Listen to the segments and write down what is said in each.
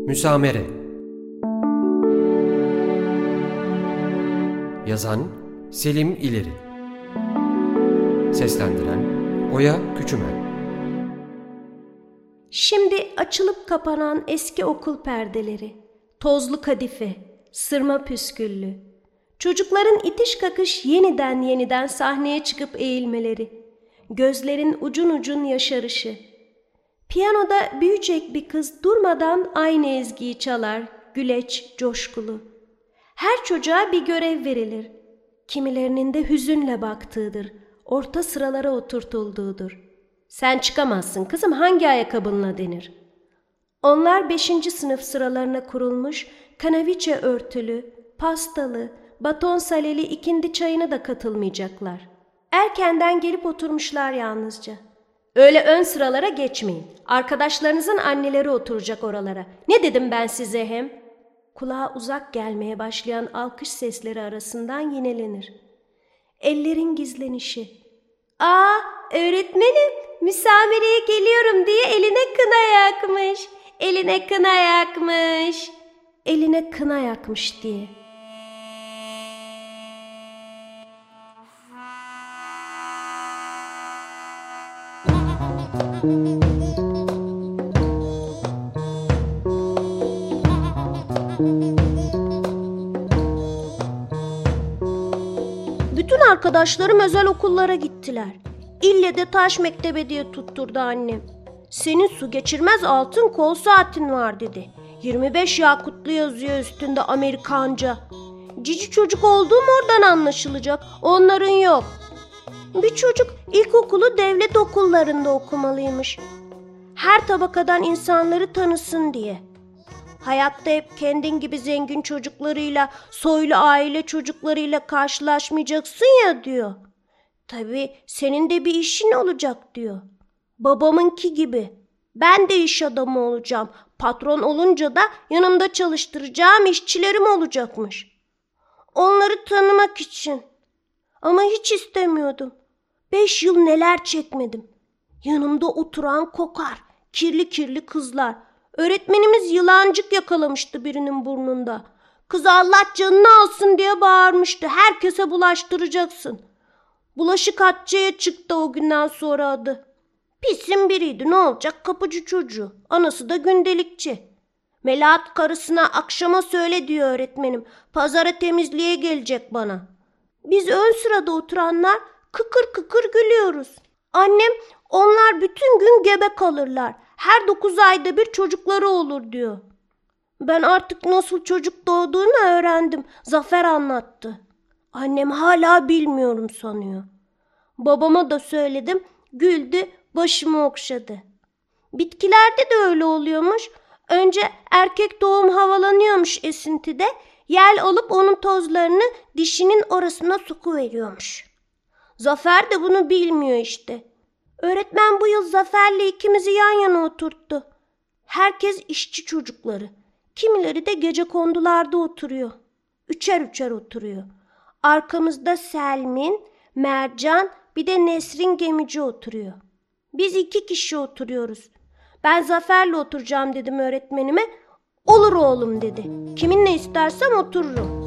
Müsamere. Yazan Selim İleri. Seslendiren Oya Küçümen. Şimdi açılıp kapanan eski okul perdeleri, tozlu kadife, sırma püsküllü, çocukların itiş kakış yeniden sahneye çıkıp eğilmeleri, gözlerin ucun ucun yaşarışı. Piyanoda büyüyecek bir kız durmadan aynı ezgiyi çalar, güleç, coşkulu. Her çocuğa bir görev verilir. Kimilerinin de hüzünle baktığıdır, orta sıralara oturtulduğudur. Sen çıkamazsın kızım, hangi ayakkabınla denir. Onlar 5. sınıf sıralarına kurulmuş, kanaviçe örtülü, pastalı, baton saleli ikindi çayına da katılmayacaklar. Erkenden gelip oturmuşlar yalnızca. Öyle ön sıralara geçmeyin. Arkadaşlarınızın anneleri oturacak oralara. Ne dedim ben size hem? Kulağa uzak gelmeye başlayan alkış sesleri arasından yinelenir. Ellerin gizlenişi. "Aa, öğretmenim, müsamereye geliyorum" diye eline kına yakmış. Eline kına yakmış. Eline kına yakmış diye. Bütün arkadaşlarım özel okullara gittiler. İlle de taş mektebe diye tutturdu annem. Senin su geçirmez altın kol saatin var dedi. 25 yakutlu yazıyor üstünde Amerikanca. Cici çocuk olduğum oradan anlaşılacak. Onların yok. Bir çocuk ilkokulu devlet okullarında okumalıymış. Her tabakadan insanları tanısın diye. Hayatta hep kendin gibi zengin çocuklarıyla, soylu aile çocuklarıyla karşılaşmayacaksın ya diyor. Tabii senin de bir işin olacak diyor. Babamınki gibi. Ben de iş adamı olacağım. Patron olunca da yanımda çalıştıracağım işçilerim olacakmış. Onları tanımak için. Ama hiç istemiyordum. 5 yıl neler çekmedim. Yanımda oturan kokar, kirli kızlar. Öğretmenimiz yılancık yakalamıştı birinin burnunda. Kız Allah canını alsın diye bağırmıştı. Herkese bulaştıracaksın. Bulaşıkhatçıya çıktı o günden sonra adı. Pisin biriydi, ne olacak, kapıcı çocuğu. Anası da gündelikçi. Melahat karısına akşama söyle diyor öğretmenim. Pazara temizliğe gelecek bana. Biz ön sırada oturanlar kıkır gülüyoruz. Annem onlar bütün gün gebe kalırlar. Her 9 ayda bir çocukları olur diyor. Ben artık nasıl çocuk doğduğunu öğrendim. Zafer anlattı. Annem hala bilmiyorum sanıyor. Babama da söyledim. Güldü, başımı okşadı. Bitkilerde de öyle oluyormuş. Önce erkek doğum havalanıyormuş esintide. Yel alıp onun tozlarını dişinin orasına sokuveriyormuş. Zafer de bunu bilmiyor işte. Öğretmen bu yıl Zafer'le ikimizi yan yana oturttu. Herkes işçi çocukları. Kimileri de gecekondularda oturuyor. Üçer oturuyor. Arkamızda Selmin, Mercan, bir de Nesrin gemici oturuyor. Biz 2 kişi oturuyoruz. Ben Zafer'le oturacağım dedim öğretmenime. Olur oğlum dedi. Kiminle istersem otururum.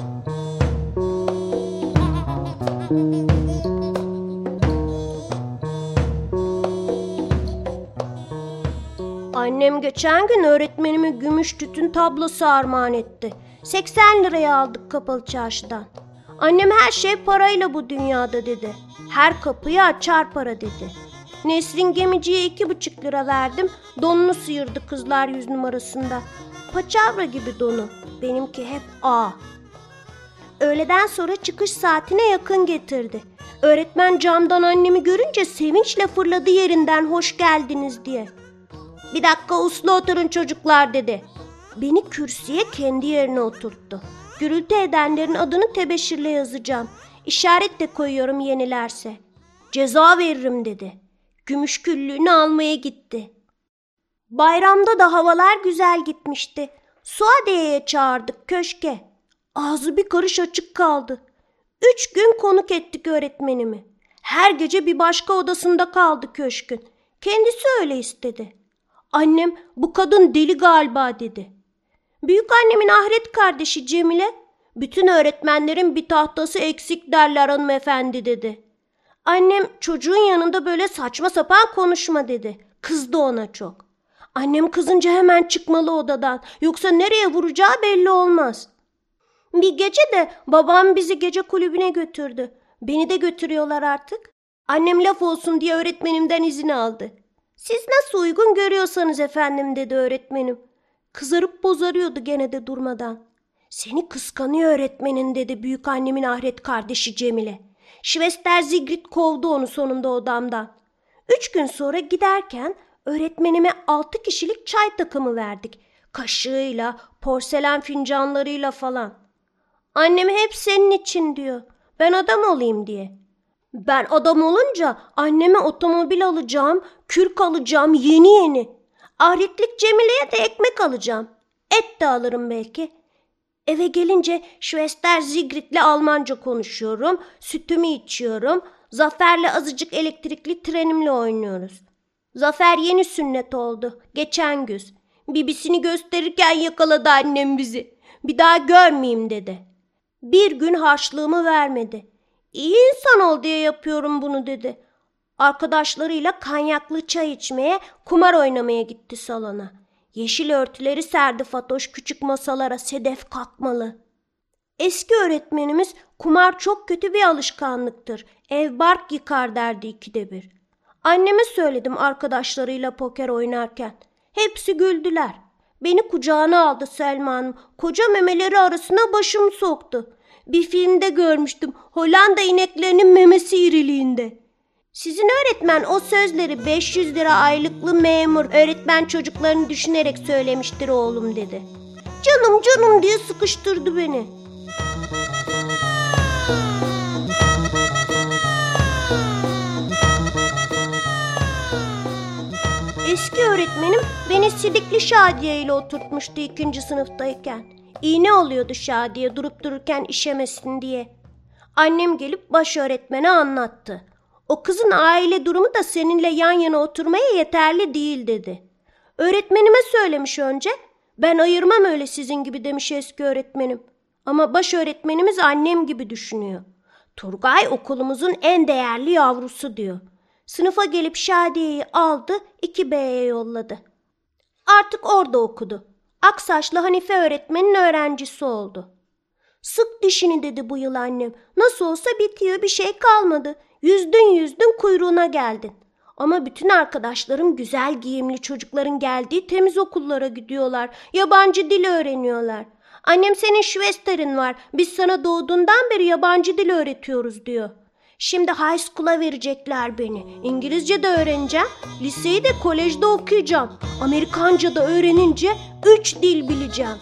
Annem geçen gün öğretmenime gümüş tütün tablosu armağan etti. 80 liraya aldık kapalı çarşıdan. Annem her şey parayla bu dünyada dedi. Her kapıyı açar para dedi. Nesrin gemiciye 2,5 lira verdim. Donunu sıyırdı kızlar 100 numarasında. Paçavra gibi donu. Benimki hep A. Öğleden sonra çıkış saatine yakın getirdi. Öğretmen camdan annemi görünce sevinçle fırladı yerinden hoş geldiniz diye. "Bir dakika uslu oturun çocuklar" dedi. Beni kürsüye kendi yerine oturttu. Gürültü edenlerin adını tebeşirle yazacağım. İşaret de koyuyorum yenilerse. Ceza veririm dedi. Gümüş küllüğünü almaya gitti. Bayramda da havalar güzel gitmişti. Suadiye'ye çağırdık köşke. Ağzı bir karış açık kaldı. 3 gün konuk ettik öğretmenimi. Her gece bir başka odasında kaldı köşkün. Kendisi öyle istedi. Annem bu kadın deli galiba dedi. Büyük annemin ahiret kardeşi Cemile, bütün öğretmenlerin bir tahtası eksik derler hanımefendi dedi. Annem çocuğun yanında böyle saçma sapan konuşma dedi. Kızdı ona çok. Annem kızınca hemen çıkmalı odadan. Yoksa nereye vuracağı belli olmaz. Bir gece de babam bizi gece kulübüne götürdü. Beni de götürüyorlar artık. Annem laf olsun diye öğretmenimden izin aldı. Siz nasıl uygun görüyorsanız efendim dedi öğretmenim. Kızarıp bozarıyordu gene de durmadan. Seni kıskanıyor öğretmenin dedi büyük annemin ahiret kardeşi Cemile. Schwester Sigrid kovdu onu sonunda odamdan. 3 gün sonra giderken öğretmenime 6 kişilik çay takımı verdik. Kaşığıyla, porselen fincanlarıyla falan. Annem hep senin için diyor. Ben adam olayım diye. Ben adam olunca anneme otomobil alacağım, kürk alacağım yeni. Ahretlik Cemile'ye de ekmek alacağım. Et de alırım belki. Eve gelince Schwester Sigrid'le Almanca konuşuyorum, sütümü içiyorum, Zafer'le azıcık elektrikli trenimle oynuyoruz. Zafer yeni sünnet oldu, geçen güz. Bibisini gösterirken yakaladı annem bizi. Bir daha görmeyeyim dedi. Bir gün harçlığımı vermedi. İyi insan ol diye yapıyorum bunu dedi. Arkadaşlarıyla kanyaklı çay içmeye, kumar oynamaya gitti salona. Yeşil örtüleri serdi Fatoş küçük masalara, sedef kalkmalı. Eski öğretmenimiz kumar çok kötü bir alışkanlıktır. Ev bark yıkar derdi 2'de 1. Anneme söyledim arkadaşlarıyla poker oynarken. Hepsi güldüler. Beni kucağına aldı Selma Hanım. Koca memeleri arasına başımı soktu. Bir filmde görmüştüm. Hollanda ineklerinin memesi iriliğinde. Sizin öğretmen o sözleri 500 lira aylıklı memur öğretmen çocuklarını düşünerek söylemiştir oğlum dedi. Canım diye sıkıştırdı beni. Eski öğretmenim beni Sidikli Şadiye ile oturtmuştu 2. sınıftayken. İğne oluyordu Şadiye durup dururken işemesin diye. Annem gelip baş öğretmene anlattı. O kızın aile durumu da seninle yan yana oturmaya yeterli değil dedi. Öğretmenime söylemiş önce. Ben ayırmam öyle sizin gibi demiş eski öğretmenim. Ama baş öğretmenimiz annem gibi düşünüyor. Turgay okulumuzun en değerli yavrusu diyor. Sınıfa gelip Şadiye'yi aldı 2B'ye yolladı. Artık orada okudu. Aksaçlı Hanife öğretmenin öğrencisi oldu. Sık dişini dedi bu yıl annem. Nasıl olsa bitiyor bir şey kalmadı. Yüzdün kuyruğuna geldin. Ama bütün arkadaşlarım güzel giyimli çocukların geldiği temiz okullara gidiyorlar. Yabancı dil öğreniyorlar. Annem senin Schwester'in var. Biz sana doğduğundan beri yabancı dil öğretiyoruz diyor. Şimdi high school'a verecekler beni. İngilizce de öğreneceğim. Liseyi de kolejde okuyacağım. Amerikanca da öğrenince 3 dil bileceğim.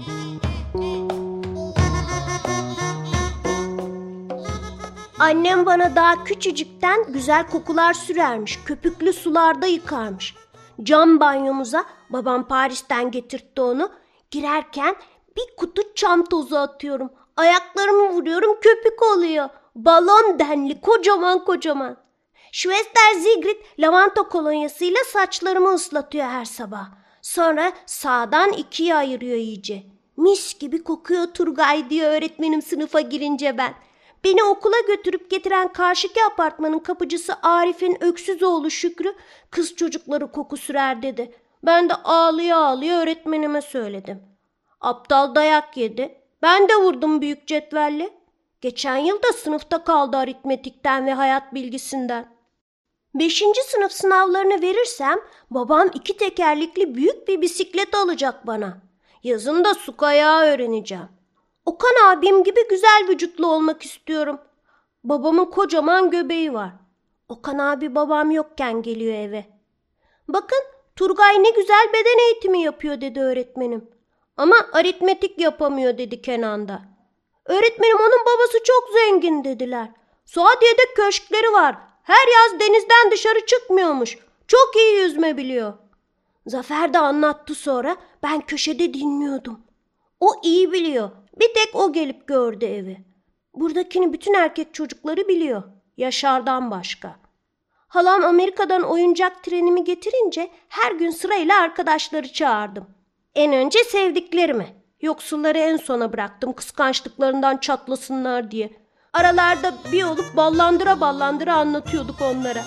Annem bana daha küçücükten güzel kokular sürermiş. Köpüklü sularda yıkarmış. Cam banyomuza babam Paris'ten getirtti onu. Girerken bir kutu çam tozu atıyorum. Ayaklarımı vuruyorum köpük oluyor. Balon denli kocaman. Schwester Sigrid lavanta kolonyasıyla saçlarımı ıslatıyor her sabah. Sonra sağdan 2'ye ayırıyor iyice. Mis gibi kokuyor Turgay diyor öğretmenim sınıfa girince ben. Beni okula götürüp getiren karşıki apartmanın kapıcısı Arif'in öksüz oğlu Şükrü kız çocukları koku sürer dedi. Ben de ağlaya öğretmenime söyledim. Aptal dayak yedi. Ben de vurdum büyük cetvelle. Geçen yıl da sınıfta kaldı aritmetikten ve hayat bilgisinden. 5. sınıf sınavlarını verirsem babam 2 tekerlekli büyük bir bisiklet alacak bana. Yazın da su kayağı öğreneceğim. Okan abim gibi güzel vücutlu olmak istiyorum. Babamın kocaman göbeği var. Okan abi babam yokken geliyor eve. Bakın Turgay ne güzel beden eğitimi yapıyor dedi öğretmenim. Ama aritmetik yapamıyor dedi Kenan da. Öğretmenim onun babası çok zengin dediler. Suadiye'de köşkleri var. Her yaz denizden dışarı çıkmıyormuş. Çok iyi yüzme biliyor. Zafer de anlattı sonra. Ben köşede dinliyordum. O iyi biliyor. Bir tek o gelip gördü evi. Buradakini bütün erkek çocukları biliyor. Yaşar'dan başka. Halam Amerika'dan oyuncak trenimi getirince her gün sırayla arkadaşları çağırdım. En önce sevdiklerimi. Yoksulları en sona bıraktım kıskançlıklarından çatlasınlar diye. Aralarda bir olup ballandıra ballandıra anlatıyorduk onlara.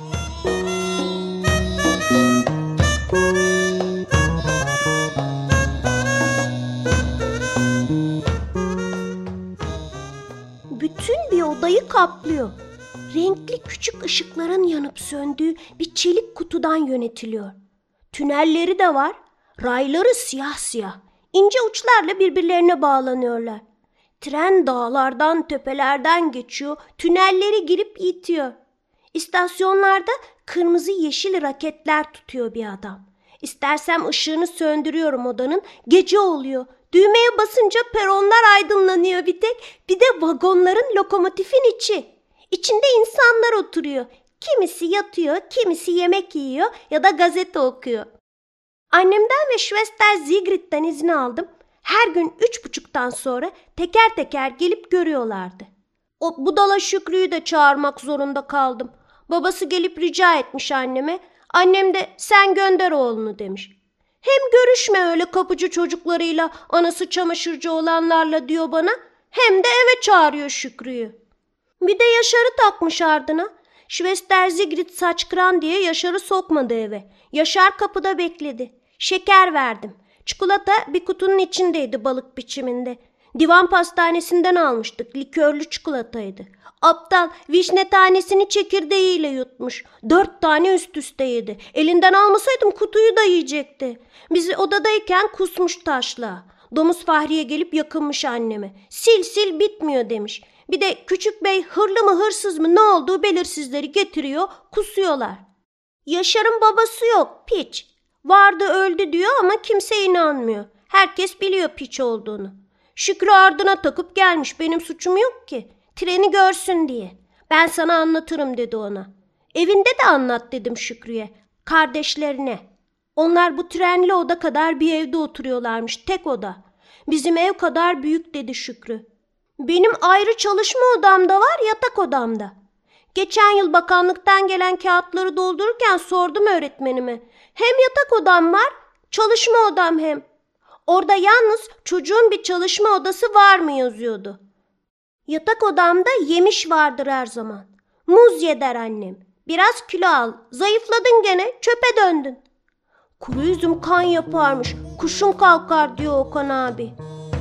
Bütün bir odayı kaplıyor. Renkli küçük ışıkların yanıp söndüğü bir çelik kutudan yönetiliyor. Tünelleri de var. Rayları siyah siyah. İnce uçlarla birbirlerine bağlanıyorlar. Tren dağlardan, tepelerden geçiyor. Tünelleri girip itiyor. İstasyonlarda kırmızı yeşil raketler tutuyor bir adam. İstersem ışığını söndürüyorum odanın. Gece oluyor. Düğmeye basınca peronlar aydınlanıyor bir tek. Bir de vagonların lokomotifin içi. İçinde insanlar oturuyor. Kimisi yatıyor, kimisi yemek yiyor ya da gazete okuyor. Annemden ve Schwester Sigrid'den izin aldım. Her gün 3.30'dan sonra teker teker gelip görüyorlardı. O budala Şükrü'yü de çağırmak zorunda kaldım. Babası gelip rica etmiş anneme. Annem de sen gönder oğlunu demiş. Hem görüşme öyle kapıcı çocuklarıyla, anası çamaşırcı olanlarla diyor bana. Hem de eve çağırıyor Şükrü'yü. Bir de Yaşar'ı takmış ardına. Schwester Sigrid saç kıran diye Yaşar'ı sokmadı eve. Yaşar kapıda bekledi. Şeker verdim. Çikolata bir kutunun içindeydi balık biçiminde. Divan pastanesinden almıştık. Likörlü çikolataydı. Aptal vişne tanesini çekirdeğiyle yutmuş. 4 tane üst üste yedi. Elinden almasaydım kutuyu da yiyecekti. Bizi odadayken kusmuş taşla. Domuz Fahriye gelip yakınmış anneme. Sil sil bitmiyor demiş. Bir de küçük bey hırlı mı hırsız mı ne olduğu belirsizleri getiriyor, kusuyorlar. Yaşar'ın babası yok, piç. Vardı öldü diyor ama kimse inanmıyor. Herkes biliyor piç olduğunu. Şükrü ardına takıp gelmiş, benim suçum yok ki. Treni görsün diye. Ben sana anlatırım dedi ona. Evinde de anlat dedim Şükrü'ye. Kardeşlerine. Onlar bu trenli oda kadar bir evde oturuyorlarmış, tek oda. Bizim ev kadar büyük dedi Şükrü. Benim ayrı çalışma odamda var, yatak odamda. Geçen yıl bakanlıktan gelen kağıtları doldururken sordum öğretmenime. Hem yatak odam var, çalışma odam hem. Orada yalnız çocuğun bir çalışma odası var mı yazıyordu. Yatak odamda yemiş vardır her zaman. Muz ye der annem. Biraz kilo al, zayıfladın gene, çöpe döndün. Kuru üzüm kan yaparmış, kuşun kalkar diyor Okan abi.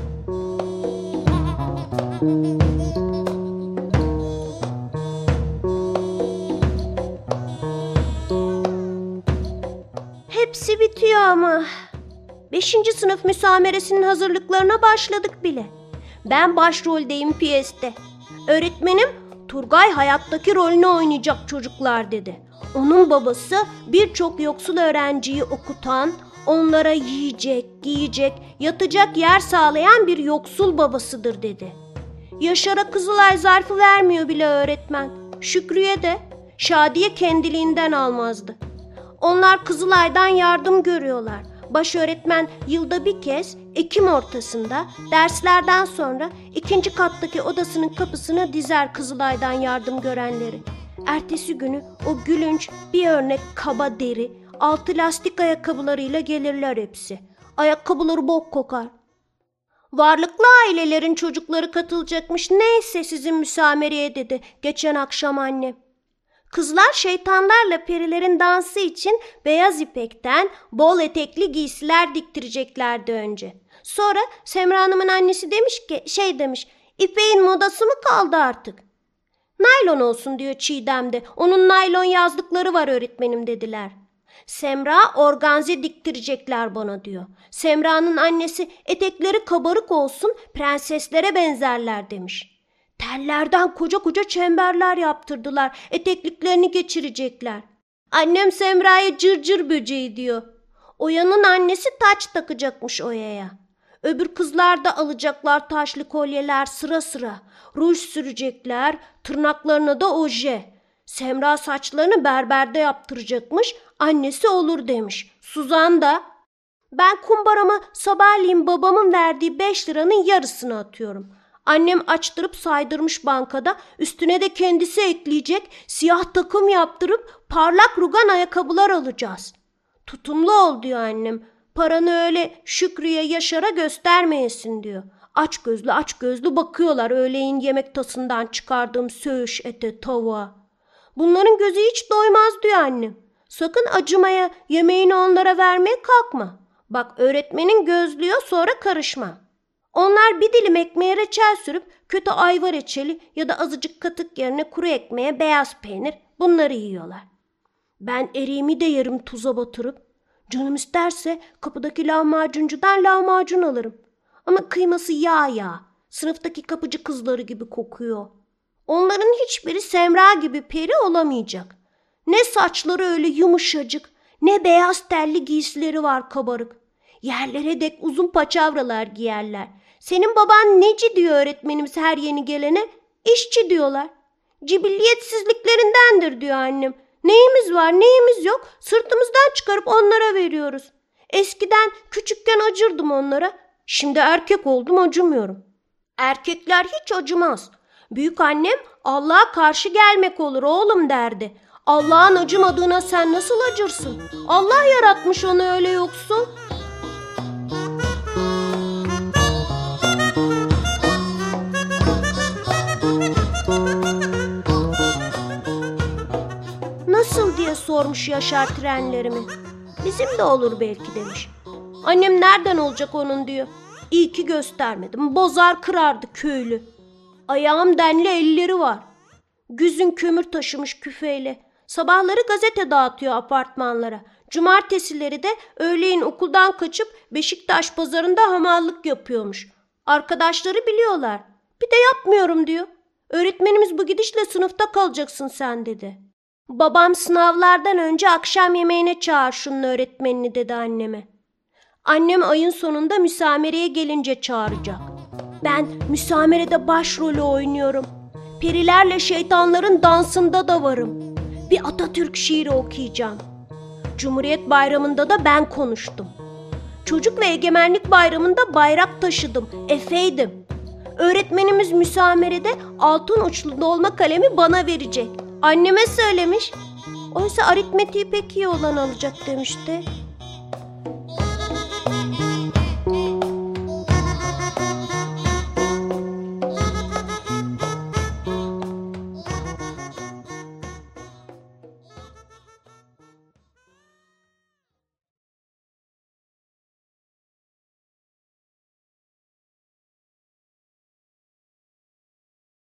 Hepsi bitiyor ama. 5. sınıf müsameresinin hazırlıklarına başladık bile. Ben başroldeyim piyeste. Öğretmenim Turgay hayattaki rolünü oynayacak çocuklar dedi. Onun babası birçok yoksul öğrenciyi okutan, onlara yiyecek, giyecek, yatacak yer sağlayan bir yoksul babasıdır dedi. Yaşar'a Kızılay zarfı vermiyor bile öğretmen. Şükrü'ye de. Şadiye kendiliğinden almazdı. Onlar Kızılay'dan yardım görüyorlar. Baş öğretmen yılda bir kez Ekim ortasında derslerden sonra 2. kattaki odasının kapısına dizer Kızılay'dan yardım görenleri. Ertesi günü o gülünç bir örnek kaba deri, altı lastik ayakkabılarıyla gelirler hepsi. Ayakkabıları bok kokar. Varlıklı ailelerin çocukları katılacakmış, neyse sizin müsamereye dedi geçen akşam annem. Kızlar şeytanlarla perilerin dansı için beyaz ipekten bol etekli giysiler diktireceklerdi önce. Sonra Semra Hanım'ın annesi demiş ki demiş, ipeğin modası mı kaldı artık? Naylon olsun diyor Çiğdem de, onun naylon yazdıkları var öğretmenim dediler. Semra organze diktirecekler bana diyor. Semra'nın annesi etekleri kabarık olsun, prenseslere benzerler demiş. Tellerden koca koca çemberler yaptırdılar. Etekliklerini geçirecekler. Annem Semra'ya cırcır böceği diyor. Oya'nın annesi taç takacakmış Oya'ya. Öbür kızlar da alacaklar taşlı kolyeler sıra sıra. Ruj sürecekler, tırnaklarına da oje. Semra saçlarını berberde yaptıracakmış. Annesi olur demiş. Suzan da. Ben kumbarama sabahleyin babamın verdiği 5 liranın yarısını atıyorum. Annem açtırıp saydırmış bankada, üstüne de kendisi ekleyecek, siyah takım yaptırıp parlak rugan ayakkabılar alacağız. Tutumlu ol diyor annem. Paranı öyle Şükrü'ye, Yaşar'a göstermeyesin diyor. Aç gözlü bakıyorlar öğleyin yemek tasından çıkardığım söğüş, ete, tavuğa. Bunların gözü hiç doymaz diyor annem. Sakın acımaya, yemeğini onlara vermeye kalkma. Bak öğretmenin gözlüyor, sonra karışma. Onlar bir dilim ekmeğe reçel sürüp kötü ayva reçeli ya da azıcık katık yerine kuru ekmeğe beyaz peynir, bunları yiyorlar. Ben eriğimi de yarım tuza batırıp canım isterse kapıdaki lahmacuncudan lahmacun alırım. Ama kıyması yağ. Sınıftaki kapıcı kızları gibi kokuyor. Onların hiçbiri Semra gibi peri olamayacak. Ne saçları öyle yumuşacık, ne beyaz telli giysileri var kabarık. Yerlere dek uzun paçavralar giyerler. Senin baban neci diyor öğretmenimiz her yeni gelene? İşçi diyorlar. Cibilliyetsizliklerindendir diyor annem. Neyimiz var, neyimiz yok, sırtımızdan çıkarıp onlara veriyoruz. Eskiden küçükken acırdım onlara. Şimdi erkek oldum, acımıyorum. Erkekler hiç acımaz. Büyük annem Allah'a karşı gelmek olur oğlum derdi. Allah'ın acımadığına sen nasıl acırsın? Allah yaratmış onu öyle yoksun. Nasıl diye sormuş Yaşar trenlerimi. Bizim de olur belki demiş. Annem nereden olacak onun diyor. İyi ki göstermedim. Bozar kırardı köylü. Ayağım denli elleri var. Güzün kömür taşımış küfeyle. Sabahları gazete dağıtıyor apartmanlara. Cumartesileri de öğleyin okuldan kaçıp Beşiktaş pazarında hamallık yapıyormuş. Arkadaşları biliyorlar. Bir de yapmıyorum diyor. Öğretmenimiz bu gidişle sınıfta kalacaksın sen dedi. Babam sınavlardan önce akşam yemeğine çağır şunun öğretmenini dedi anneme. Annem ayın sonunda müsamereye gelince çağıracak. Ben müsamerede başrolü oynuyorum. Perilerle şeytanların dansında da varım. Bir Atatürk şiiri okuyacağım. Cumhuriyet Bayramı'nda da ben konuştum. Çocuk ve Egemenlik Bayramı'nda bayrak taşıdım, efeydim. Öğretmenimiz müsamerede altın uçlu dolma kalemi bana verecek. Anneme söylemiş. Oysa aritmetiği pek iyi olan alacak demişti.